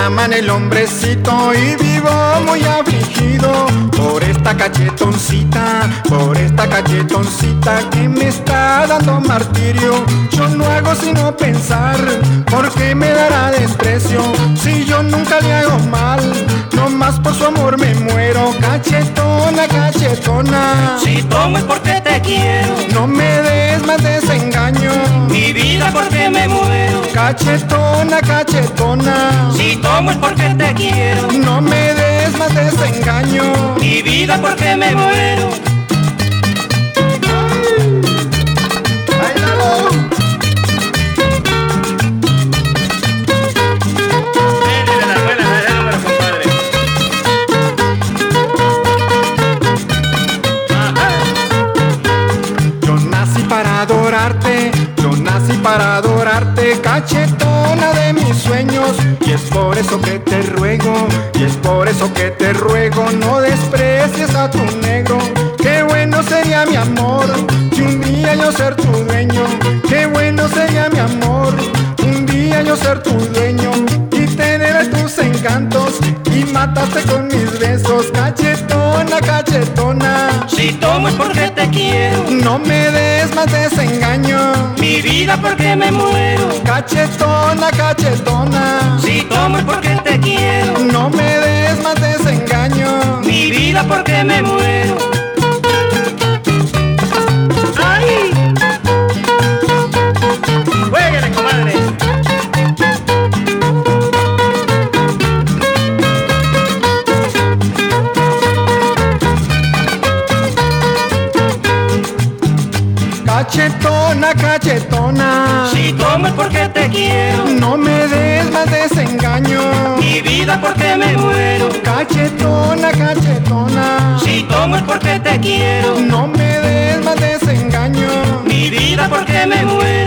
llaman el hombrecito y vivo muy afligido por esta cachetoncita que me está dando martirio. Yo no hago sino pensar, ¿por qué me dará desprecio? Si yo nunca le hago mal, nomás por su amor me muero. Cachetona, cachetona, si tomo es porque te quiero, no me des más desengaño. mi vida porque me muero. Cachetona, cachetona, Si tomo es porque te quiero, no me des más desengaño. mi vida porque me muero. ¡Báilalo! Denle la abuela, dale el número, compadre. Yo nací para adorarte, yo nací para adorarte, cachetona de mis sueños. Y es por eso que te ruego, y es por eso que te ruego, no desprecies a tu negro. Qué bueno sería mi amor, si un día yo ser tu dueño. Qué bueno sería mi amor, un día yo ser tu dueño. Y tener tus encantos, y matarte con mis besos. Cachetona, cachetona, Si tomo es porque te quiero, no me des más desengaño. mi vida porque me muero. Cachetona, cachetona, Si tomo es porque te quiero, no me des más desengaño. mi vida porque me muero. ¡Ay! ¡Jueguele, comadre! Cachetona, cachetona, Si tomo es porque te quiero, no me des más desengaño. mi vida porque me muero. Cachetona, cachetona, Si tomo es porque te quiero, no me des más desengaño. mi vida porque me muero.